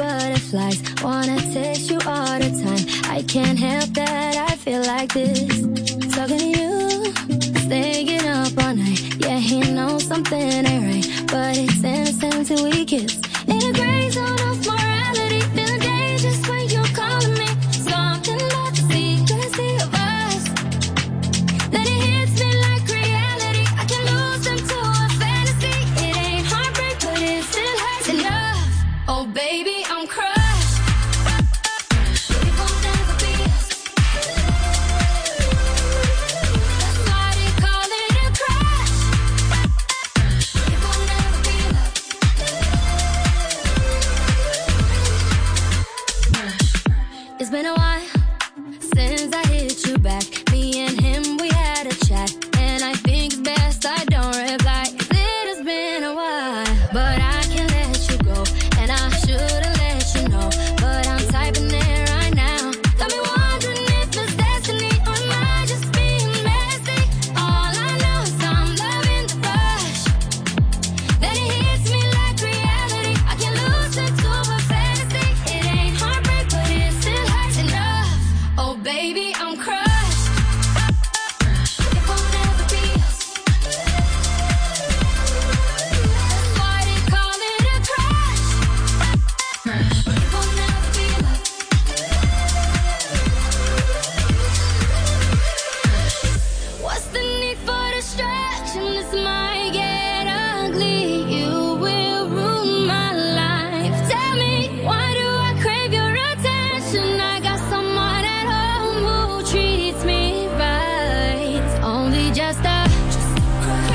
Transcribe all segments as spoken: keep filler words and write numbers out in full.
butterflies. Wanna taste you all the time. I can't help that I feel like this. Talking to you, staying up all night. Yeah, he knows something ain't right, but it's innocent till we kiss. In a gray zone of morality, feeling dangerous when you're calling me. Something about the secrecy of us, that it hits me like reality. I can lose into a fantasy. It ain't heartbreak, but it still hurts enough. Oh baby, I'm crushed. It won't ever be us. That's why they call it a crush. It won't ever be love. It's been a while since I hit you back. Me and him, we had a chat, and I think it's best I don't reply. It has been a while, but I can't let you go, and I should've let you know, but I'm typing it right now. Got me wondering if it's destiny, or am I just being messy? All I know is I'm loving the rush, that it hits me like reality. I can lose into a fantasy. It ain't heartbreak, but it still hurts enough. Oh baby, I'm crushed. It won't ever be us. That's why they call it a crush. It won't ever be love. What's the need for distraction? This might get ugly. You will ruin my life. Tell me, why do I crave your attention? I got someone at home who treats me right. It's only just a crush,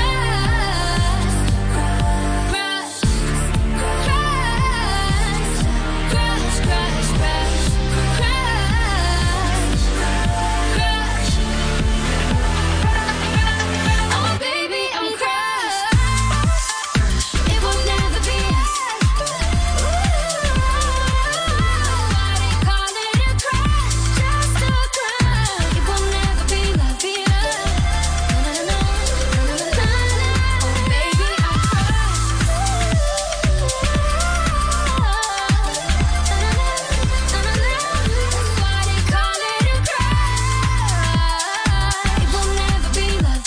crush, crush, crush, crush, crush, crush. Oh baby, I'm crushed. It will never be us. Why they call it a crush? Just a crush. It will never be love, be love. Na, na, na, na, na, na, na. Oh baby, I'm crushed. Na, na, na, na, na. That's why they call it a crush. It will never be love.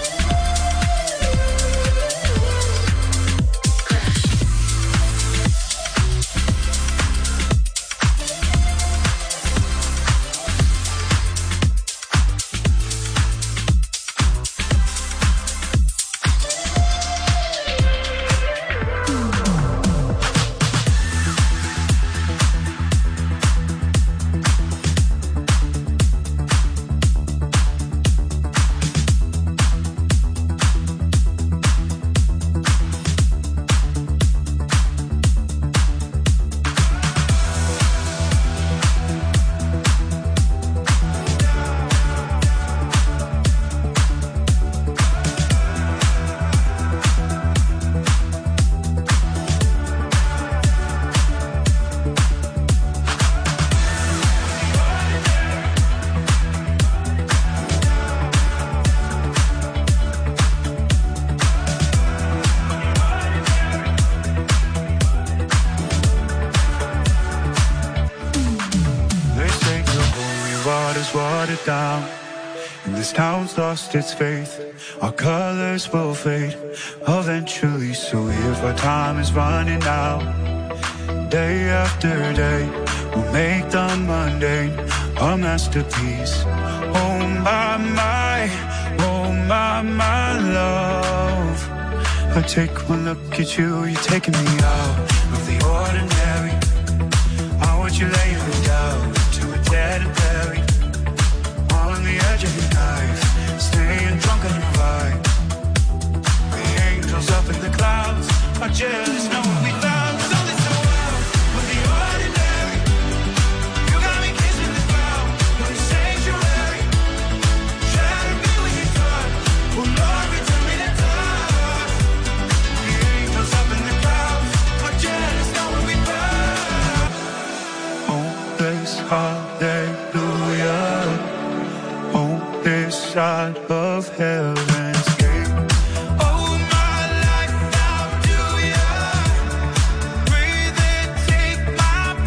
They say the holy water's watered down, and this town's lost its faith. Our colors will fade eventually, so if our time is running out, day after day, we'll make the mundane a masterpiece. Oh my, my, oh my, my love. I take one look at you, you're taking me out of the ordinary. I want you laying me down to a dead and buried, on the edge of your knife, staying drunk on your vibe. The angels up in the clouds are jealous, know what we found. So this the world of the ordinary. You got me kissing the ground in the sanctuary. Shatter me with your touch, oh Lord, return me to dust. The angels up in the clouds are jealous, know what we found. Oh, this hallelujah. On this side of heaven's gate. Oh, my life, how do ya? Breathe and take my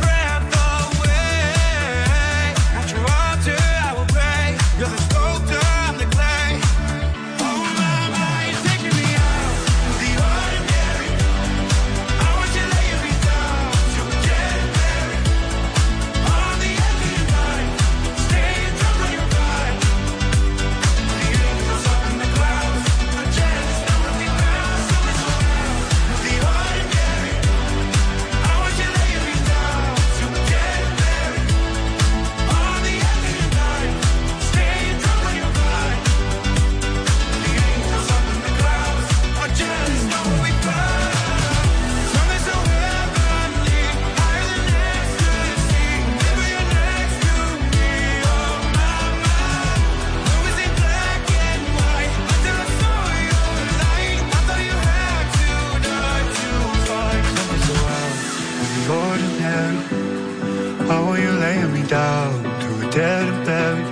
dead and buried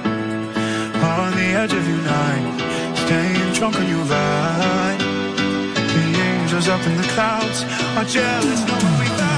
on the edge of your night, staying drunk on your ride. The angels up in the clouds are jealous knowing we found.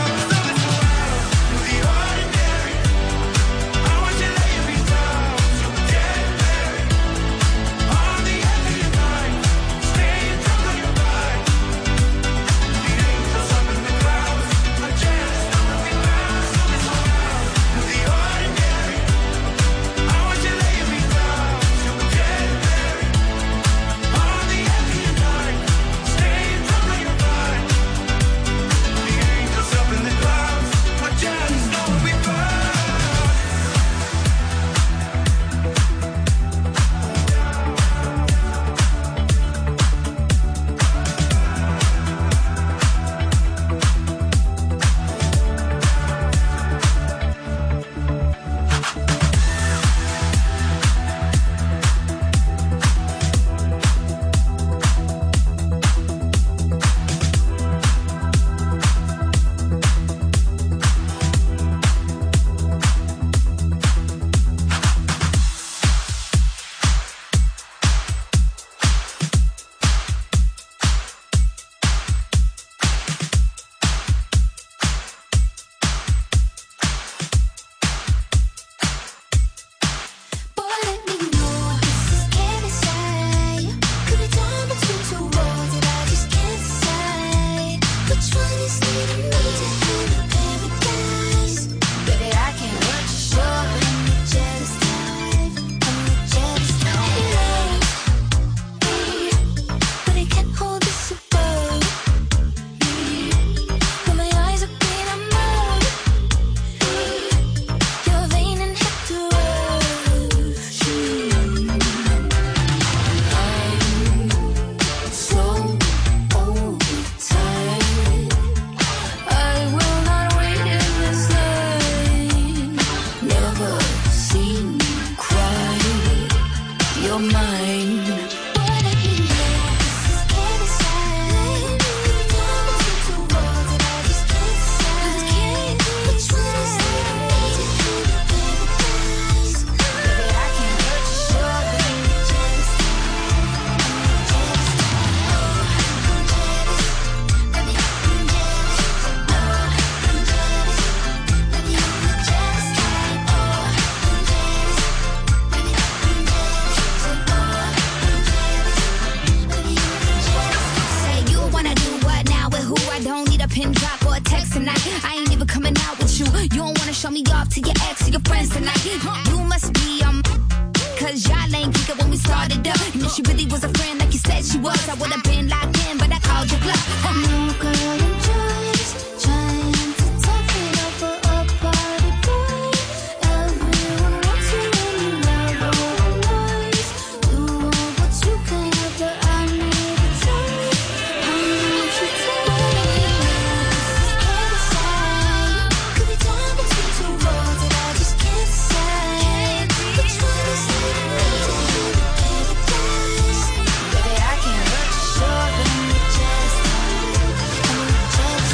Just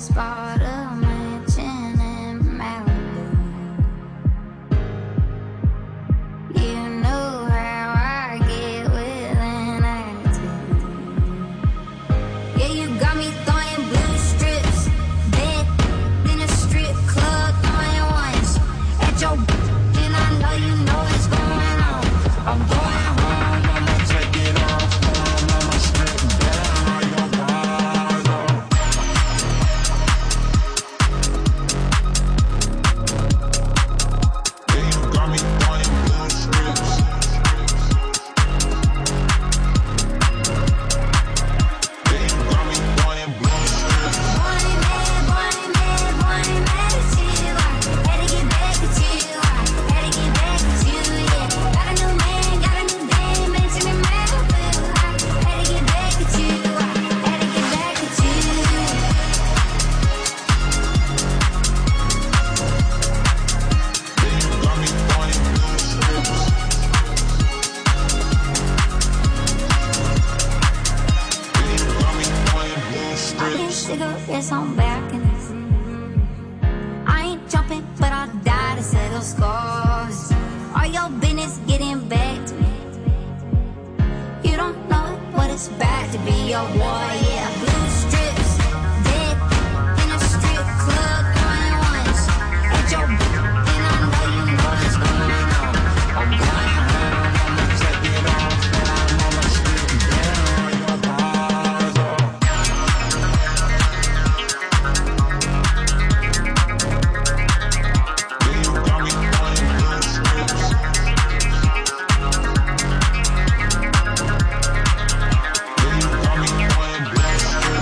spot a mansion in Malibu. You know how I get with an attitude. Yeah, you got me throwing blue strips, bed in a strip club, throwing ones at your and I know you know what's going on. I'm going home, I'ma take it off, home, I'ma strip down your bottle. Yeah, you got me throwing blue strips. Yeah, you got me throwing blue strips. Boy, man, boy, man, boy, man, it's you. I had to get back at you. I had to get back at you, yeah. Got a new man, got a new dame, mention in Malibu. I had to get back at you. I had to get back at you. Yeah, you got me throwing blue strips. Yeah, you got me throwing blue strips. Cigarettes on balconies. I ain't jumping, but I'll die to settle scores. All your business getting back to me. You don't know what it's about to be your war, yeah. Blue strips, dead in a strip club, throwing ones at your and I know you know what's going on. I'm going home, I'ma take it off, home, I'ma strip down your bottle. Yeah, you got me throwing blue strips. Yeah, you got me throwing blue strips.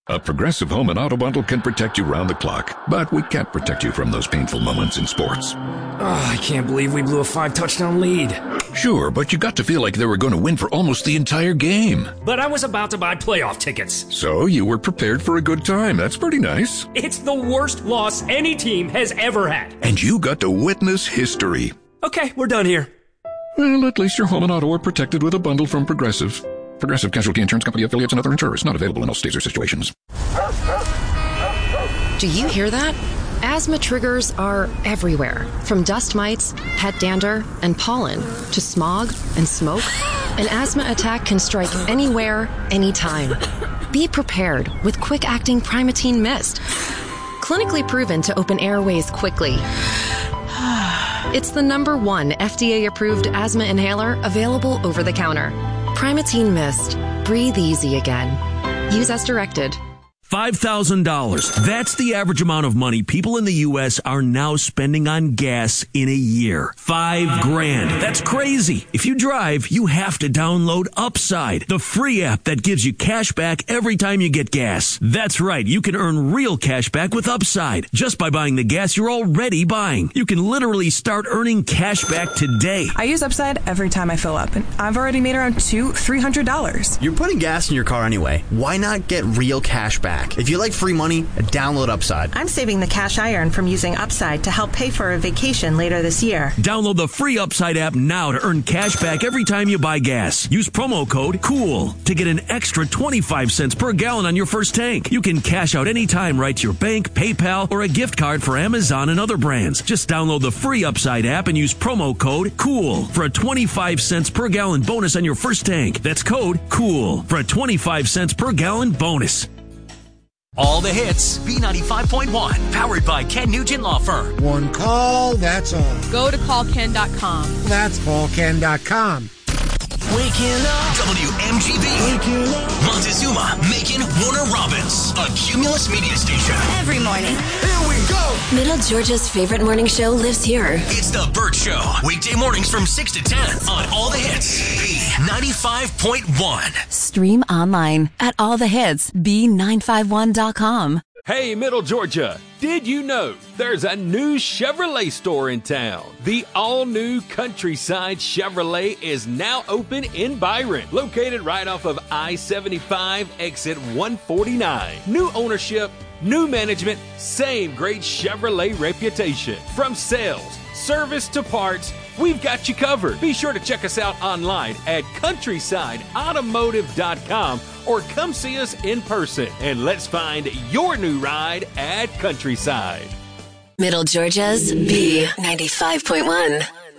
A Progressive Home and Auto Bundle can protect you round the clock, but we can't protect you from those painful moments in sports. Oh, I can't believe we blew a five-touchdown lead. Sure, but you got to feel like they were going to win for almost the entire game. But I was about to buy playoff tickets. So you were prepared for a good time. That's pretty nice. It's the worst loss any team has ever had. And you got to witness history. Okay, we're done here. Well, at least your home and auto are protected with a bundle from Progressive. Progressive Casualty Insurance Company affiliates and other insurers. Not available in all states or situations. Do you hear that? Asthma triggers are everywhere. From dust mites, pet dander, and pollen, to smog and smoke. An asthma attack can strike anywhere, anytime. Be prepared with quick-acting Primatene Mist. Clinically proven to open airways quickly. It's the number one F D A-approved asthma inhaler available over the counter. Primatene Mist. Breathe easy again. Use as directed. five thousand dollars. That's the average amount of money people in the U S are now spending on gas in a year. Five grand. That's crazy. If you drive, you have to download Upside, the free app that gives you cash back every time you get gas. That's right. You can earn real cash back with Upside just by buying the gas you're already buying. You can literally start earning cash back today. I use Upside every time I fill up, and I've already made around two, three hundred dollars. You're putting gas in your car anyway. Why not get real cash back? If you like free money, download Upside. I'm saving the cash I earn from using Upside to help pay for a vacation later this year. Download the free Upside app now to earn cash back every time you buy gas. Use promo code COOL to get an extra twenty-five cents per gallon on your first tank. You can cash out anytime right to your bank, PayPal, or a gift card for Amazon and other brands. Just download the free Upside app and use promo code COOL for a twenty-five cents per gallon bonus on your first tank. That's code COOL for a twenty-five cents per gallon bonus. All the hits, B ninety-five point one, powered by Ken Nugent Law Firm. One call, that's all. Go to call ken dot com. That's call ken dot com. Waking up. W M G B. Waking up. Montezuma, Macon, Warner Robins. A Cumulus media station. Every morning. Here we go. Middle Georgia's favorite morning show lives here. It's The Burt Show. Weekday mornings from six to ten on All the Hits. B ninety-five point one. Stream online at all the hits b nine five one dot com. Hey, Middle Georgia, did you know there's a new Chevrolet store in town? The all-new Countryside Chevrolet is now open in Byron, located right off of I seventy-five, exit one forty-nine. New ownership, new management, same great Chevrolet reputation. From sales, service to parts, we've got you covered. Be sure to check us out online at countryside automotive dot com or come see us in person, and let's find your new ride at Countryside. Middle Georgia's B ninety-five point one.